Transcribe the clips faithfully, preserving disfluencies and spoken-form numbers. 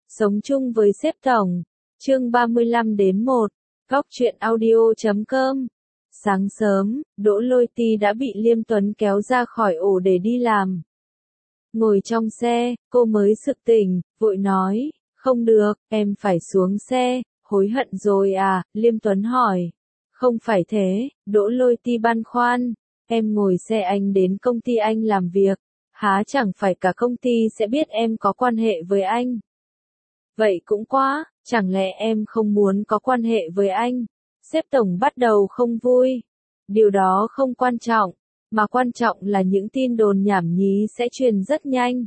Sống chung với sếp tổng. Chương ba mươi lăm đến một. Góc truyện audio chấm com. Sáng sớm, Đỗ Lôi Ti đã bị Liêm Tuấn kéo ra khỏi ổ để đi làm. Ngồi trong xe, cô mới sực tỉnh, vội nói, không được, em phải xuống xe, hối hận rồi à, Liêm Tuấn hỏi. Không phải thế, Đỗ Lôi Ti băn khoăn, em ngồi xe anh đến công ty anh làm việc, há chẳng phải cả công ty sẽ biết em có quan hệ với anh. Vậy cũng quá, chẳng lẽ em không muốn có quan hệ với anh? Sếp tổng bắt đầu không vui. Điều đó không quan trọng, mà quan trọng là những tin đồn nhảm nhí sẽ truyền rất nhanh.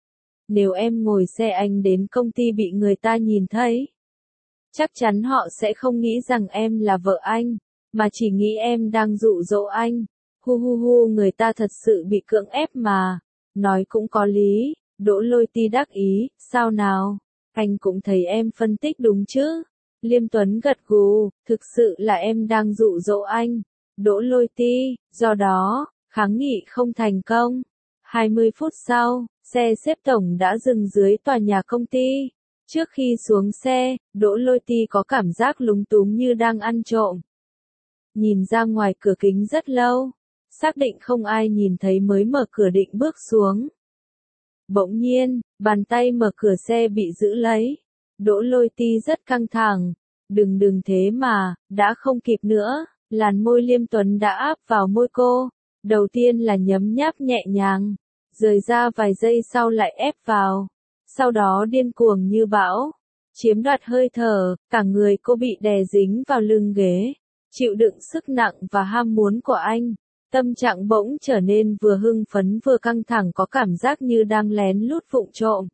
Nếu em ngồi xe anh đến công ty bị người ta nhìn thấy, chắc chắn họ sẽ không nghĩ rằng em là vợ anh, mà chỉ nghĩ em đang dụ dỗ anh. Hu hu hu, người ta thật sự bị cưỡng ép mà. Nói cũng có lý, Đỗ Lôi Ti đắc ý, sao nào? Anh cũng thấy em phân tích đúng chứ? Liêm Tuấn gật gù, thực sự là em đang dụ dỗ anh. Đỗ Lôi Ti, do đó, kháng nghị không thành công. hai mươi phút sau, xe sếp tổng đã dừng dưới tòa nhà công ty. Trước khi xuống xe, Đỗ Lôi Ti có cảm giác lúng túng như đang ăn trộm. Nhìn ra ngoài cửa kính rất lâu, xác định không ai nhìn thấy mới mở cửa định bước xuống. Bỗng nhiên, bàn tay mở cửa xe bị giữ lấy. Đỗ Lôi Ti rất căng thẳng. Đừng đừng thế mà, đã không kịp nữa. Làn môi Liêm Tuấn đã áp vào môi cô. Đầu tiên là nhấm nháp nhẹ nhàng, rời ra vài giây sau lại ép vào. Sau đó điên cuồng như bão, chiếm đoạt hơi thở, cả người cô bị đè dính vào lưng ghế, chịu đựng sức nặng và ham muốn của anh. Tâm trạng bỗng trở nên vừa hưng phấn vừa căng thẳng, có cảm giác như đang lén lút vụng trộm.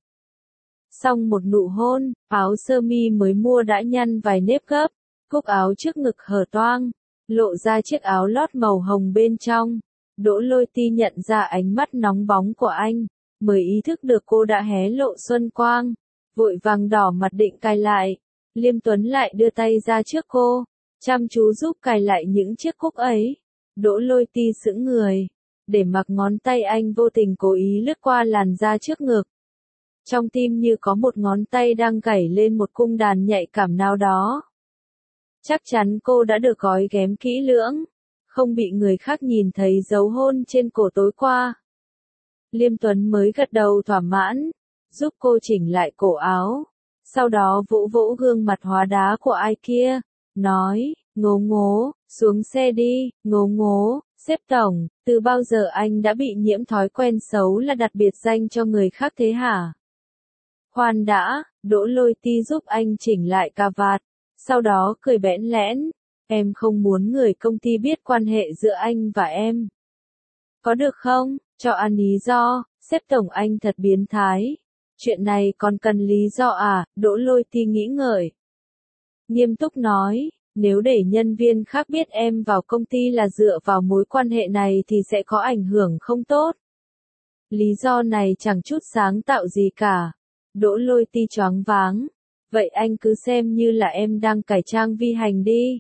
Xong một nụ hôn, áo sơ mi mới mua đã nhăn vài nếp gấp, cúc áo trước ngực hở toang, lộ ra chiếc áo lót màu hồng bên trong. Đỗ Lôi Ti nhận ra ánh mắt nóng bóng của anh, mới ý thức được cô đã hé lộ xuân quang, vội vàng đỏ mặt định cài lại. Liêm Tuấn lại đưa tay ra trước cô, chăm chú giúp cài lại những chiếc cúc ấy. Đỗ Lôi Ti sững người, để mặc ngón tay anh vô tình cố ý lướt qua làn da trước ngực. Trong tim như có một ngón tay đang gảy lên một cung đàn nhạy cảm nào đó. Chắc chắn cô đã được gói ghém kỹ lưỡng, không bị người khác nhìn thấy dấu hôn trên cổ tối qua. Liêm Tuấn mới gật đầu thỏa mãn, giúp cô chỉnh lại cổ áo. Sau đó vỗ vỗ gương mặt hóa đá của ai kia, nói, ngố ngố, xuống xe đi, ngố ngố, sếp tổng, từ bao giờ anh đã bị nhiễm thói quen xấu là đặt biệt danh cho người khác thế hả? Khoan đã, Đỗ Lôi Ti giúp anh chỉnh lại cà vạt, sau đó cười bẽn lẽn, em không muốn người công ty biết quan hệ giữa anh và em. Có được không? Cho ăn lý do, sếp tổng anh thật biến thái. Chuyện này còn cần lý do à? Đỗ Lôi Ti nghĩ ngợi. Nghiêm túc nói, nếu để nhân viên khác biết em vào công ty là dựa vào mối quan hệ này thì sẽ có ảnh hưởng không tốt. Lý do này chẳng chút sáng tạo gì cả. Đỗ Lôi Ti choáng váng. Vậy anh cứ xem như là em đang cải trang vi hành đi.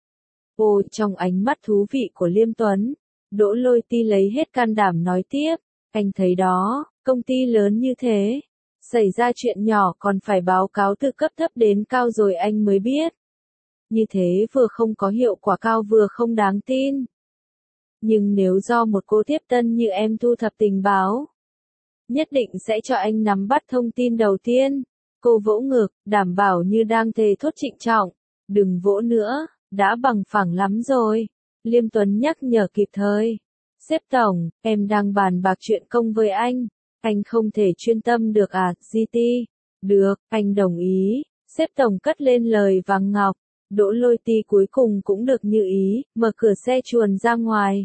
Ồ, trong ánh mắt thú vị của Liêm Tuấn, Đỗ Lôi Ti lấy hết can đảm nói tiếp, anh thấy đó, công ty lớn như thế, xảy ra chuyện nhỏ còn phải báo cáo từ cấp thấp đến cao rồi anh mới biết. Như thế vừa không có hiệu quả cao vừa không đáng tin. Nhưng nếu do một cô tiếp tân như em thu thập tình báo, nhất định sẽ cho anh nắm bắt thông tin đầu tiên. Cô vỗ ngực, đảm bảo như đang thề thốt trịnh trọng, đừng vỗ nữa, đã bằng phẳng lắm rồi. Liêm Tuấn nhắc nhở kịp thời. Sếp tổng, em đang bàn bạc chuyện công với anh, anh không thể chuyên tâm được à, giê tê? Được, anh đồng ý. Sếp tổng cất lên lời vàng ngọc. Đỗ Lôi Ti cuối cùng cũng được như ý, mở cửa xe chuồn ra ngoài.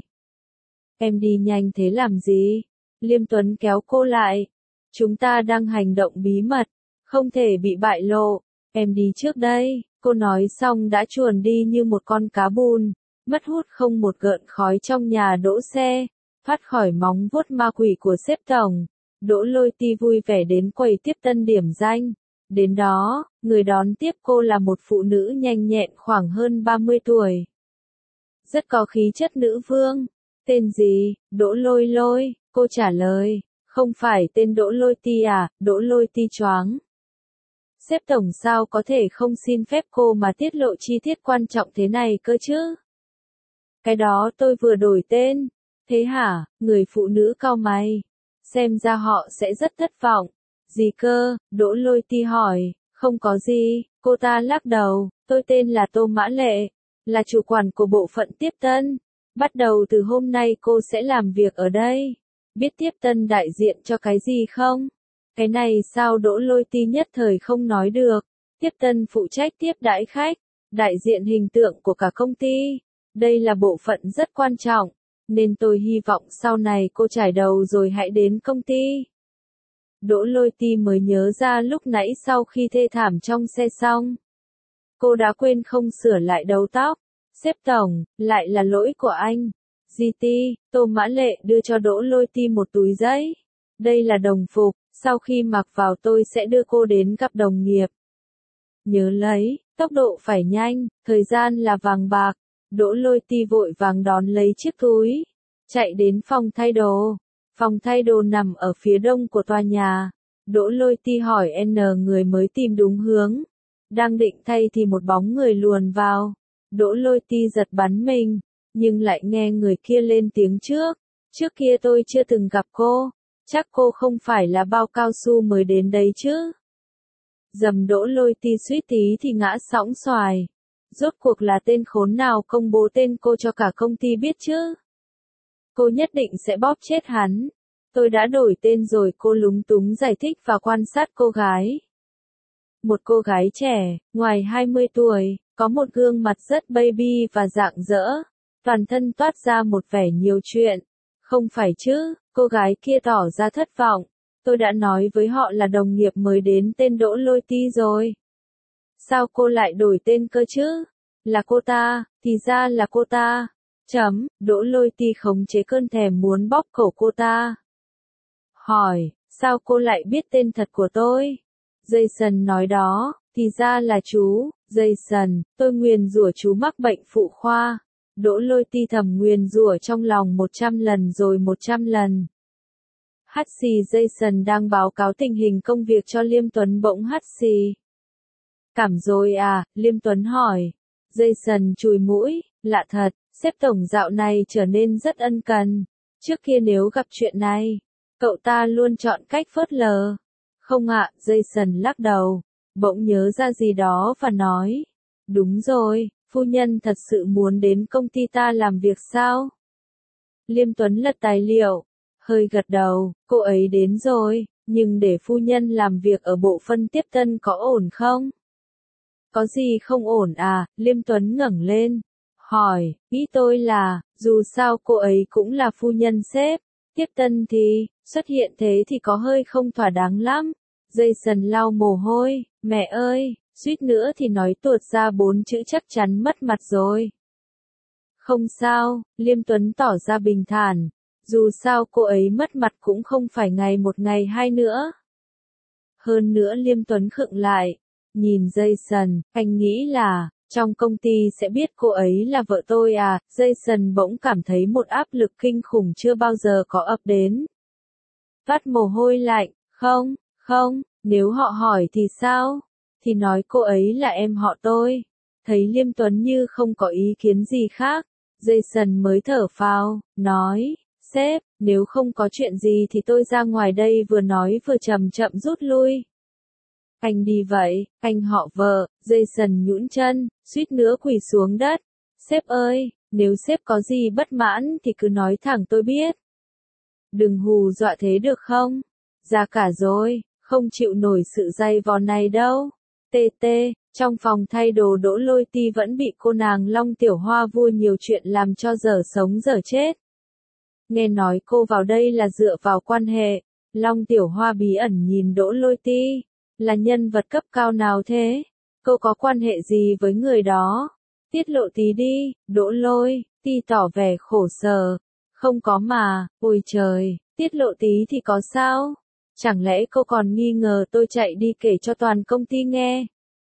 Em đi nhanh thế làm gì? Liêm Tuấn kéo cô lại. Chúng ta đang hành động bí mật, không thể bị bại lộ. Em đi trước đây. Cô nói xong đã chuồn đi như một con cá bùn, mất hút không một gợn khói trong nhà đỗ xe, thoát khỏi móng vuốt ma quỷ của sếp tổng. Đỗ Lôi Ti vui vẻ đến quầy tiếp tân điểm danh. Đến đó, người đón tiếp cô là một phụ nữ nhanh nhẹn khoảng hơn ba mươi tuổi. Rất có khí chất nữ vương. Tên gì? Đỗ Lôi Lôi, cô trả lời. Không phải tên Đỗ Lôi Ti à? Đỗ Lôi Ti choáng. Sếp tổng sao có thể không xin phép cô mà tiết lộ chi tiết quan trọng thế này cơ chứ? Cái đó tôi vừa đổi tên. Thế hả? Người phụ nữ cau mày. Xem ra họ sẽ rất thất vọng. Gì cơ? Đỗ Lôi Ti hỏi. Không có gì, cô ta lắc đầu. Tôi tên là Tô Mã Lệ, là chủ quản của bộ phận tiếp tân. Bắt đầu từ hôm nay cô sẽ làm việc ở đây. Biết tiếp tân đại diện cho cái gì không? Cái này sao? Đỗ Lôi Ti nhất thời không nói được. Tiếp tân phụ trách tiếp đãi khách, đại diện hình tượng của cả công ty. Đây là bộ phận rất quan trọng, nên tôi hy vọng sau này cô trải đầu rồi hãy đến công ty. Đỗ Lôi Ti mới nhớ ra lúc nãy sau khi thê thảm trong xe xong, cô đã quên không sửa lại đầu tóc. Sếp tổng, lại là lỗi của anh. giê tê, Tô Mã Lệ đưa cho Đỗ Lôi Ti một túi giấy. Đây là đồng phục, sau khi mặc vào tôi sẽ đưa cô đến gặp đồng nghiệp. Nhớ lấy, tốc độ phải nhanh, thời gian là vàng bạc. Đỗ Lôi Ti vội vàng đón lấy chiếc túi, chạy đến phòng thay đồ. Phòng thay đồ nằm ở phía đông của tòa nhà. Đỗ Lôi Ti hỏi N người mới tìm đúng hướng. Đang định thay thì một bóng người luồn vào. Đỗ Lôi Ti giật bắn mình, nhưng lại nghe người kia lên tiếng trước. Trước kia tôi chưa từng gặp cô, chắc cô không phải là bao cao su mới đến đấy chứ. Dầm, Đỗ Lôi Ti suýt tí thì ngã sõng xoài. Rốt cuộc là tên khốn nào công bố tên cô cho cả công ty biết chứ? Cô nhất định sẽ bóp chết hắn. Tôi đã đổi tên rồi, cô lúng túng giải thích và quan sát cô gái. Một cô gái trẻ, ngoài hai mươi tuổi, có một gương mặt rất baby và rạng rỡ. Toàn thân toát ra một vẻ nhiều chuyện. Không phải chứ? Cô gái kia tỏ ra thất vọng. Tôi đã nói với họ là đồng nghiệp mới đến tên Đỗ Lôi Ti rồi. Sao cô lại đổi tên cơ chứ? Là cô ta, thì ra là cô ta. Chấm, Đỗ Lôi Ti khống chế cơn thèm muốn bóp cổ cô ta. Hỏi, sao cô lại biết tên thật của tôi? Jason nói đó, thì ra là chú. Jason, tôi nguyền rủa chú mắc bệnh phụ khoa. Đỗ Lôi Ti thầm nguyền rủa trong lòng một trăm lần rồi một trăm lần. Hắt xì, Jason đang báo cáo tình hình công việc cho Liêm Tuấn bỗng hắt xì. Cảm rồi à? Liêm Tuấn hỏi. Jason chùi mũi, lạ thật, sếp tổng dạo này trở nên rất ân cần. Trước kia nếu gặp chuyện này, cậu ta luôn chọn cách phớt lờ. Không ạ, Jason lắc đầu, bỗng nhớ ra gì đó và nói. Đúng rồi, phu nhân thật sự muốn đến công ty ta làm việc sao? Liêm Tuấn lật tài liệu, hơi gật đầu, cô ấy đến rồi, nhưng để phu nhân làm việc ở bộ phận tiếp tân có ổn không? Có gì không ổn à? Liêm Tuấn ngẩng lên, hỏi, ý tôi là, dù sao cô ấy cũng là phu nhân sếp, tiếp tân thì, xuất hiện thế thì có hơi không thỏa đáng lắm. Jason lau mồ hôi, mẹ ơi, suýt nữa thì nói tuột ra bốn chữ chắc chắn mất mặt rồi. Không sao, Liêm Tuấn tỏ ra bình thản, dù sao cô ấy mất mặt cũng không phải ngày một ngày hai nữa. Hơn nữa Liêm Tuấn khựng lại, nhìn Jason, anh nghĩ là, trong công ty sẽ biết cô ấy là vợ tôi à? Jason bỗng cảm thấy một áp lực kinh khủng chưa bao giờ có ập đến. Toát mồ hôi lạnh, không, không, nếu họ hỏi thì sao? Thì nói cô ấy là em họ tôi. Thấy Liêm Tuấn như không có ý kiến gì khác, Jason mới thở phào, nói, sếp, nếu không có chuyện gì thì tôi ra ngoài đây, vừa nói vừa chậm chậm rút lui. Anh đi vậy, anh họ vợ. Jason nhũn chân, suýt nữa quỳ xuống đất. Sếp ơi, nếu sếp có gì bất mãn thì cứ nói thẳng tôi biết. Đừng hù dọa thế được không? Già cả rồi, không chịu nổi sự dày vò này đâu. Tê tê, trong phòng thay đồ Đỗ Lôi Ti vẫn bị cô nàng Long Tiểu Hoa vua nhiều chuyện làm cho dở sống dở chết. Nghe nói cô vào đây là dựa vào quan hệ. Long Tiểu Hoa bí ẩn nhìn Đỗ Lôi Ti. Là nhân vật cấp cao nào thế? Cô có quan hệ gì với người đó? Tiết lộ tí đi. Đỗ Lôi Ti tỏ vẻ khổ sở. Không có mà, ôi trời, tiết lộ tí thì có sao? Chẳng lẽ cô còn nghi ngờ tôi chạy đi kể cho toàn công ty nghe?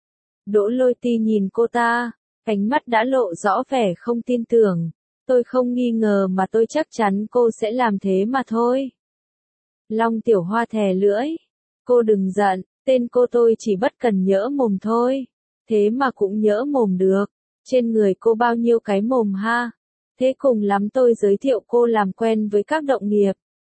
Đỗ Lôi Ti nhìn cô ta, ánh mắt đã lộ rõ vẻ không tin tưởng. Tôi không nghi ngờ mà tôi chắc chắn cô sẽ làm thế mà thôi. Long Tiểu Hoa thè lưỡi. Cô đừng giận, Tên cô tôi chỉ bất cần nhỡ mồm thôi. Thế mà cũng nhỡ mồm được. Trên người cô bao nhiêu cái mồm ha. Thế cùng lắm tôi giới thiệu cô làm quen với các đồng nghiệp.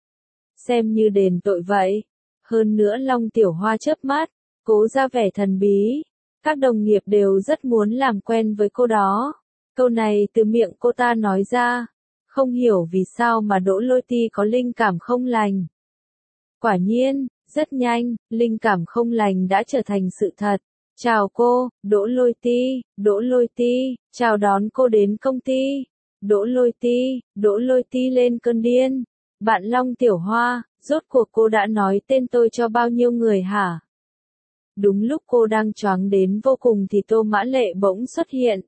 Xem như đền tội vậy. Hơn nữa Long Tiểu Hoa chớp mắt, cố ra vẻ thần bí. Các đồng nghiệp đều rất muốn làm quen với cô đó. Câu này từ miệng cô ta nói ra. Không hiểu vì sao mà Đỗ Lôi Ti có linh cảm không lành. Quả nhiên, rất nhanh, linh cảm không lành đã trở thành sự thật. Chào cô, Đỗ Lôi Ti, Đỗ Lôi Ti, chào đón cô đến công ty. Đỗ Lôi Ti, Đỗ Lôi Ti lên cơn điên. Bạn Long Tiểu Hoa, rốt cuộc cô đã nói tên tôi cho bao nhiêu người hả? Đúng lúc cô đang choáng đến vô cùng thì Tô Mã Lệ bỗng xuất hiện.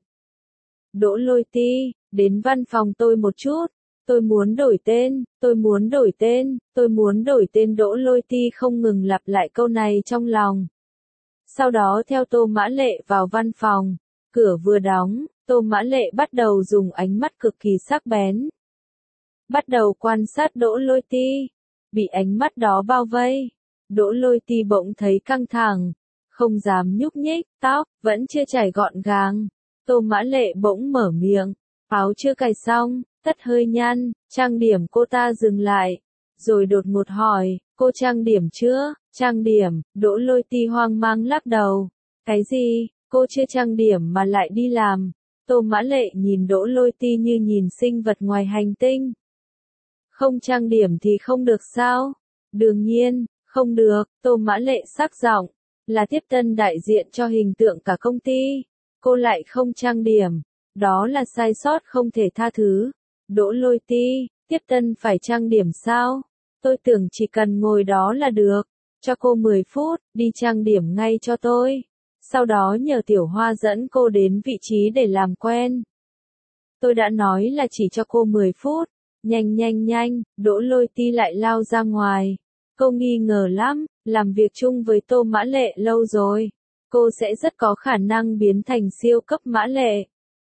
Đỗ Lôi Ti, đến văn phòng tôi một chút. Tôi muốn đổi tên, tôi muốn đổi tên, tôi muốn đổi tên. Đỗ Lôi Ti không ngừng lặp lại câu này trong lòng. Sau đó theo Tô Mã Lệ vào văn phòng, cửa vừa đóng, Tô Mã Lệ bắt đầu dùng ánh mắt cực kỳ sắc bén. Bắt đầu quan sát Đỗ Lôi Ti, bị ánh mắt đó bao vây. Đỗ Lôi Ti bỗng thấy căng thẳng, không dám nhúc nhích, tóc vẫn chưa chải gọn gàng. Tô Mã Lệ bỗng mở miệng, áo chưa cài xong, tất hơi nhăn, trang điểm. Cô ta dừng lại, rồi đột ngột hỏi, cô trang điểm chưa? Trang điểm. Đỗ Lôi Ti hoang mang lắc đầu. Cái gì? Cô chưa trang điểm mà lại đi làm? Tô Mã Lệ nhìn Đỗ Lôi Ti như nhìn sinh vật ngoài hành tinh. Không trang điểm thì không được sao? Đương nhiên, không được. Tô Mã Lệ sắc giọng, là tiếp tân đại diện cho hình tượng cả công ty. Cô lại không trang điểm. Đó là sai sót không thể tha thứ. Đỗ Lôi Ti, tiếp tân phải trang điểm sao? Tôi tưởng chỉ cần ngồi đó là được. Cho cô mười phút, đi trang điểm ngay cho tôi. Sau đó nhờ Tiểu Hoa dẫn cô đến vị trí để làm quen. Tôi đã nói là chỉ cho cô mười phút. Nhanh nhanh nhanh, Đỗ Lôi Ti lại lao ra ngoài. Cô nghi ngờ lắm, làm việc chung với Tô Mã Lệ lâu rồi. Cô sẽ rất có khả năng biến thành siêu cấp Mã Lệ.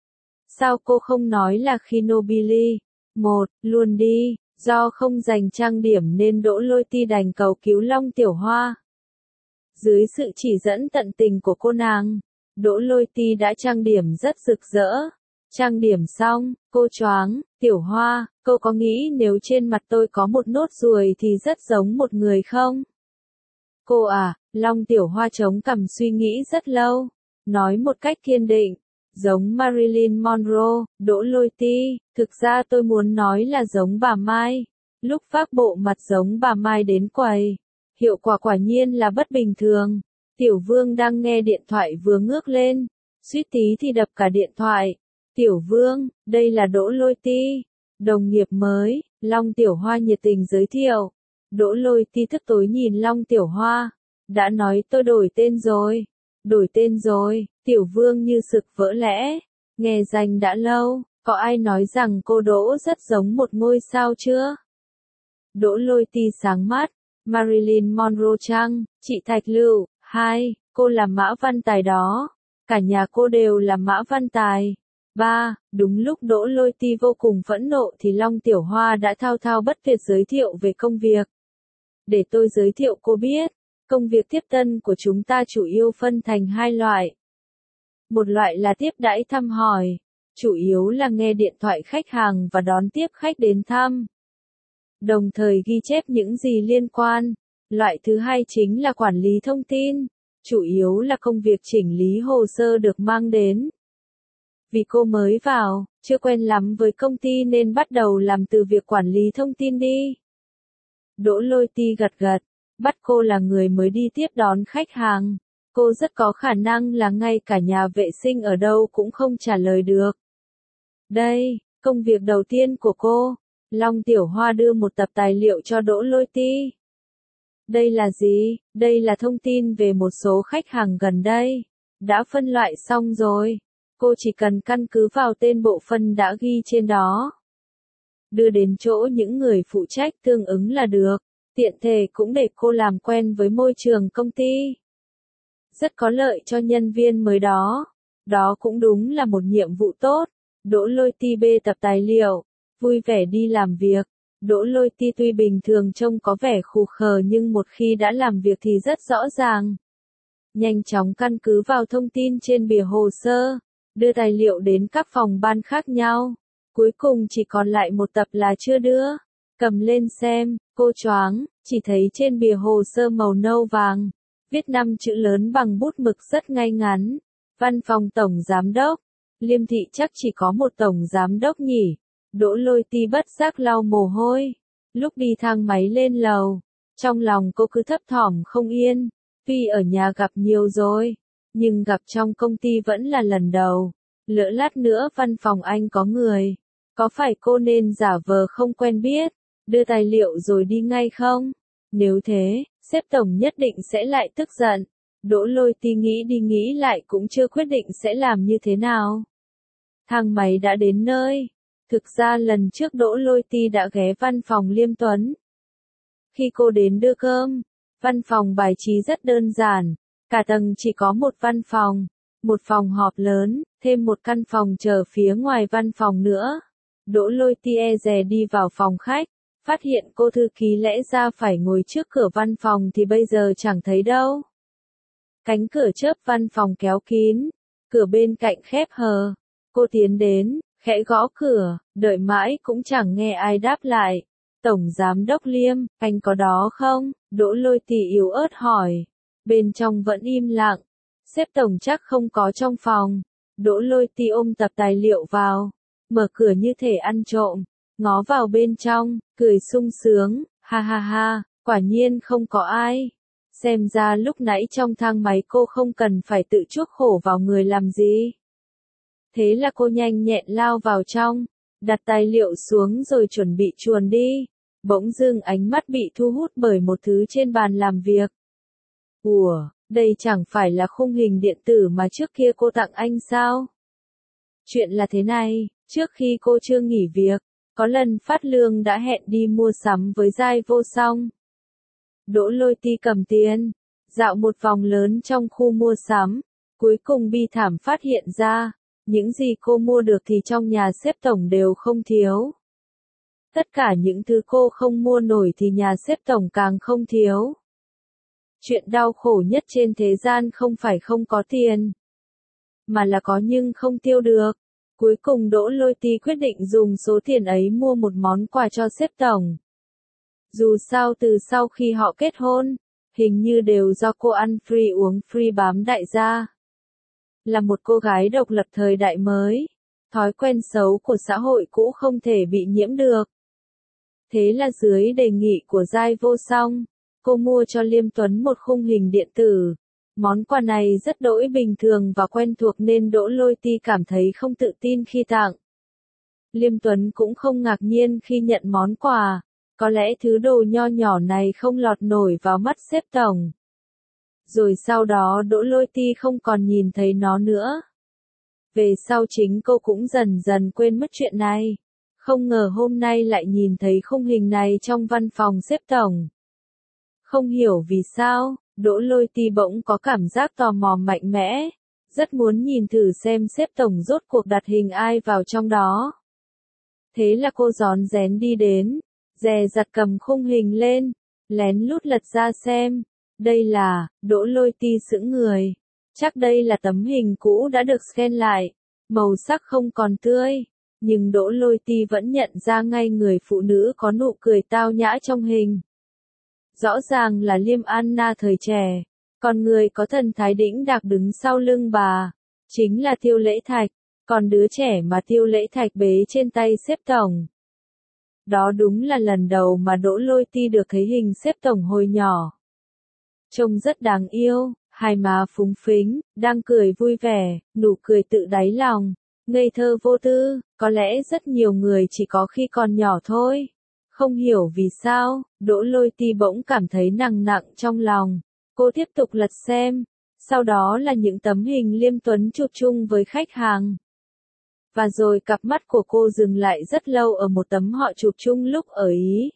Sao cô không nói là khi Nobili? Một, luôn đi. Do không dành trang điểm nên Đỗ Lôi Ti đành cầu cứu Long Tiểu Hoa. Dưới sự chỉ dẫn tận tình của cô nàng, Đỗ Lôi Ti đã trang điểm rất rực rỡ. Trang điểm xong, cô choáng. Tiểu Hoa, cô có nghĩ nếu trên mặt tôi có một nốt ruồi thì rất giống một người không? Cô à, Long Tiểu Hoa chống cằm suy nghĩ rất lâu. Nói một cách kiên định. Giống Marilyn Monroe. Đỗ Lôi Ti, thực ra tôi muốn nói là giống bà Mai. Lúc phác bộ mặt giống bà Mai đến quầy. Hiệu quả quả nhiên là bất bình thường. Tiểu Vương đang nghe điện thoại vừa ngước lên. Suýt tí thì đập cả điện thoại. Tiểu Vương, đây là Đỗ Lôi Ti. Đồng nghiệp mới. Long Tiểu Hoa nhiệt tình giới thiệu. Đỗ Lôi Ti thức tối nhìn Long Tiểu Hoa. Đã nói tôi đổi tên rồi. Đổi tên rồi. Tiểu Vương như sực vỡ lẽ. Nghe danh đã lâu, có ai nói rằng cô Đỗ rất giống một ngôi sao chưa? Đỗ Lôi Ti sáng mắt. Marilyn Monroe chăng? Chị Thạch Lựu. Hai, cô là Mã Văn Tài đó. Cả nhà cô đều là Mã Văn Tài. Ba, đúng lúc Đỗ Lôi Ti vô cùng phẫn nộ thì Long Tiểu Hoa đã thao thao bất tuyệt giới thiệu về công việc. Để tôi giới thiệu cô biết, công việc tiếp tân của chúng ta chủ yếu phân thành hai loại. Một loại là tiếp đãi thăm hỏi, chủ yếu là nghe điện thoại khách hàng và đón tiếp khách đến thăm. Đồng thời ghi chép những gì liên quan. Loại thứ hai chính là quản lý thông tin, chủ yếu là công việc chỉnh lý hồ sơ được mang đến. Vì cô mới vào, chưa quen lắm với công ty nên bắt đầu làm từ việc quản lý thông tin đi. Đỗ Lôi Ti gật gật, bắt cô là người mới đi tiếp đón khách hàng. Cô rất có khả năng là ngay cả nhà vệ sinh ở đâu cũng không trả lời được. Đây, công việc đầu tiên của cô. Long Tiểu Hoa đưa một tập tài liệu cho Đỗ Lôi Ti. Đây là gì? Đây là thông tin về một số khách hàng gần đây. Đã phân loại xong rồi. Cô chỉ cần căn cứ vào tên bộ phận đã ghi trên đó. Đưa đến chỗ những người phụ trách tương ứng là được. Tiện thể cũng để cô làm quen với môi trường công ty. Rất có lợi cho nhân viên mới đó. Đó cũng đúng là một nhiệm vụ tốt. Đỗ Lôi Ti bê tập tài liệu, vui vẻ đi làm việc. Đỗ Lôi Ti tuy bình thường trông có vẻ khù khờ nhưng một khi đã làm việc thì rất rõ ràng. Nhanh chóng căn cứ vào thông tin trên bìa hồ sơ, đưa tài liệu đến các phòng ban khác nhau. Cuối cùng chỉ còn lại một tập là chưa đưa. Cầm lên xem, cô choáng, chỉ thấy trên bìa hồ sơ màu nâu vàng, viết năm chữ lớn bằng bút mực rất ngay ngắn. Văn phòng Tổng Giám đốc. Liêm thị chắc chỉ có một Tổng Giám đốc nhỉ. Đỗ Lôi Ti bất giác lau mồ hôi. Lúc đi thang máy lên lầu, trong lòng cô cứ thấp thỏm không yên. Tuy ở nhà gặp nhiều rồi, nhưng gặp trong công ty vẫn là lần đầu. Lỡ lát nữa văn phòng anh có người, có phải cô nên giả vờ không quen biết, đưa tài liệu rồi đi ngay không? Nếu thế, sếp tổng nhất định sẽ lại tức giận. Đỗ Lôi Ti nghĩ đi nghĩ lại cũng chưa quyết định sẽ làm như thế nào. Thang máy đã đến nơi. Thực ra lần trước Đỗ Lôi Ti đã ghé văn phòng Liêm Tuấn. Khi cô đến đưa cơm, văn phòng bài trí rất đơn giản, cả tầng chỉ có một văn phòng, một phòng họp lớn, thêm một căn phòng chờ phía ngoài văn phòng nữa. Đỗ Lôi Ti e dè đi vào phòng khách, phát hiện cô thư ký lẽ ra phải ngồi trước cửa văn phòng thì bây giờ chẳng thấy đâu. Cánh cửa chớp văn phòng kéo kín, cửa bên cạnh khép hờ. Cô tiến đến, khẽ gõ cửa, đợi mãi cũng chẳng nghe ai đáp lại. Tổng Giám đốc Liêm, anh có đó không? Đỗ Lôi Ti yếu ớt hỏi. Bên trong vẫn im lặng. Sếp tổng chắc không có trong phòng. Đỗ Lôi Ti ôm tập tài liệu vào, mở cửa như thể ăn trộm, ngó vào bên trong, cười sung sướng, ha ha ha, quả nhiên không có ai. Xem ra lúc nãy trong thang máy cô không cần phải tự chuốc khổ vào người làm gì. Thế là cô nhanh nhẹn lao vào trong, đặt tài liệu xuống rồi chuẩn bị chuồn đi. Bỗng dưng ánh mắt bị thu hút bởi một thứ trên bàn làm việc. Ủa, đây chẳng phải là khung hình điện tử mà trước kia cô tặng anh sao? Chuyện là thế này, trước khi cô chưa nghỉ việc, có lần phát lương đã hẹn đi mua sắm với Giai Vô Song. Đỗ Lôi Ti cầm tiền, dạo một vòng lớn trong khu mua sắm, cuối cùng bi thảm phát hiện ra, những gì cô mua được thì trong nhà sếp tổng đều không thiếu. Tất cả những thứ cô không mua nổi thì nhà sếp tổng càng không thiếu. Chuyện đau khổ nhất trên thế gian không phải không có tiền, mà là có nhưng không tiêu được. Cuối cùng Đỗ Lôi Ti quyết định dùng số tiền ấy mua một món quà cho sếp tổng. Dù sao từ sau khi họ kết hôn, hình như đều do cô ăn free uống free bám đại gia. Là một cô gái độc lập thời đại mới, thói quen xấu của xã hội cũ không thể bị nhiễm được. Thế là dưới đề nghị của Giai Vô Song, cô mua cho Liêm Tuấn một khung hình điện tử. Món quà này rất đỗi bình thường và quen thuộc nên Đỗ Lôi Ti cảm thấy không tự tin khi tặng. Liêm Tuấn cũng không ngạc nhiên khi nhận món quà, có lẽ thứ đồ nho nhỏ này không lọt nổi vào mắt sếp tổng. Rồi sau đó Đỗ Lôi Ti không còn nhìn thấy nó nữa. Về sau chính cô cũng dần dần quên mất chuyện này. Không ngờ hôm nay lại nhìn thấy khung hình này trong văn phòng sếp tổng. Không hiểu vì sao, Đỗ Lôi Ti bỗng có cảm giác tò mò mạnh mẽ, rất muốn nhìn thử xem sếp tổng rốt cuộc đặt hình ai vào trong đó. Thế là cô rón rén đi đến, dè dặt cầm khung hình lên, lén lút lật ra xem. Đây là, Đỗ Lôi Ti sững người. Chắc đây là tấm hình cũ đã được scan lại, màu sắc không còn tươi. Nhưng Đỗ Lôi Ti vẫn nhận ra ngay người phụ nữ có nụ cười tao nhã trong hình. Rõ ràng là Liêm Anna thời trẻ, còn người có thần thái đĩnh đạc đứng sau lưng bà, chính là Tiêu Lễ Thạch, còn đứa trẻ mà Tiêu Lễ Thạch bế trên tay sếp tổng. Đó đúng là lần đầu mà Đỗ Lôi Ti được thấy hình sếp tổng hồi nhỏ. Trông rất đáng yêu, hai má phúng phính, đang cười vui vẻ, nụ cười tự đáy lòng, ngây thơ vô tư, có lẽ rất nhiều người chỉ có khi còn nhỏ thôi. Không hiểu vì sao, Đỗ Lôi Ti bỗng cảm thấy nặng nặng trong lòng. Cô tiếp tục lật xem, sau đó là những tấm hình Liêm Tuấn chụp chung với khách hàng. Và rồi cặp mắt của cô dừng lại rất lâu ở một tấm họ chụp chung lúc ở Ý.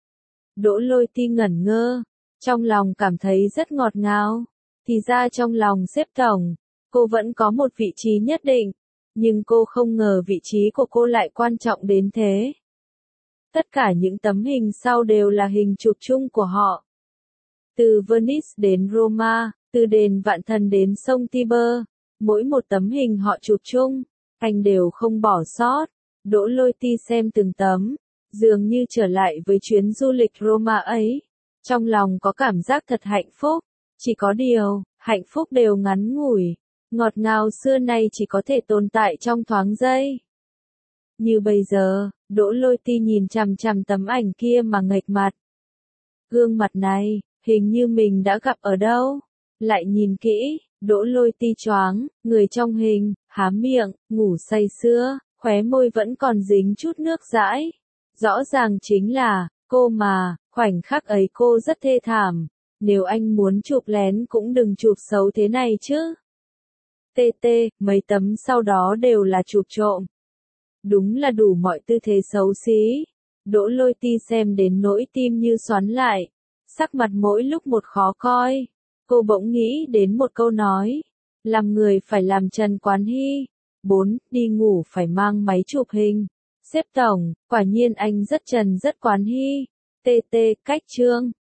Đỗ Lôi Ti ngẩn ngơ, trong lòng cảm thấy rất ngọt ngào. Thì ra trong lòng sếp tổng, cô vẫn có một vị trí nhất định, nhưng cô không ngờ vị trí của cô lại quan trọng đến thế. Tất cả những tấm hình sau đều là hình chụp chung của họ. Từ Venice đến Roma, từ đền Vạn Thần đến sông Tiber, mỗi một tấm hình họ chụp chung, anh đều không bỏ sót. Đỗ Lôi Ti xem từng tấm, dường như trở lại với chuyến du lịch Roma ấy. Trong lòng có cảm giác thật hạnh phúc, chỉ có điều, hạnh phúc đều ngắn ngủi, ngọt ngào xưa nay chỉ có thể tồn tại trong thoáng giây. Như bây giờ, Đỗ Lôi Ti nhìn chằm chằm tấm ảnh kia mà nghệch mặt. Gương mặt này, hình như mình đã gặp ở đâu. Lại nhìn kỹ, Đỗ Lôi Ti choáng, người trong hình, há miệng, ngủ say sưa, khóe môi vẫn còn dính chút nước dãi. Rõ ràng chính là, cô mà, khoảnh khắc ấy cô rất thê thảm. Nếu anh muốn chụp lén cũng đừng chụp xấu thế này chứ. tê tê, mấy tấm sau đó đều là chụp trộm. Đúng là đủ mọi tư thế xấu xí. Đỗ Lôi Ti xem đến nỗi tim như xoắn lại. Sắc mặt mỗi lúc một khó coi. Cô bỗng nghĩ đến một câu nói. Làm người phải làm Trần Quán Hy. bốn. Đi ngủ phải mang máy chụp hình. Sếp tổng, quả nhiên anh rất Trần rất Quán Hy. tê tê, cách chương.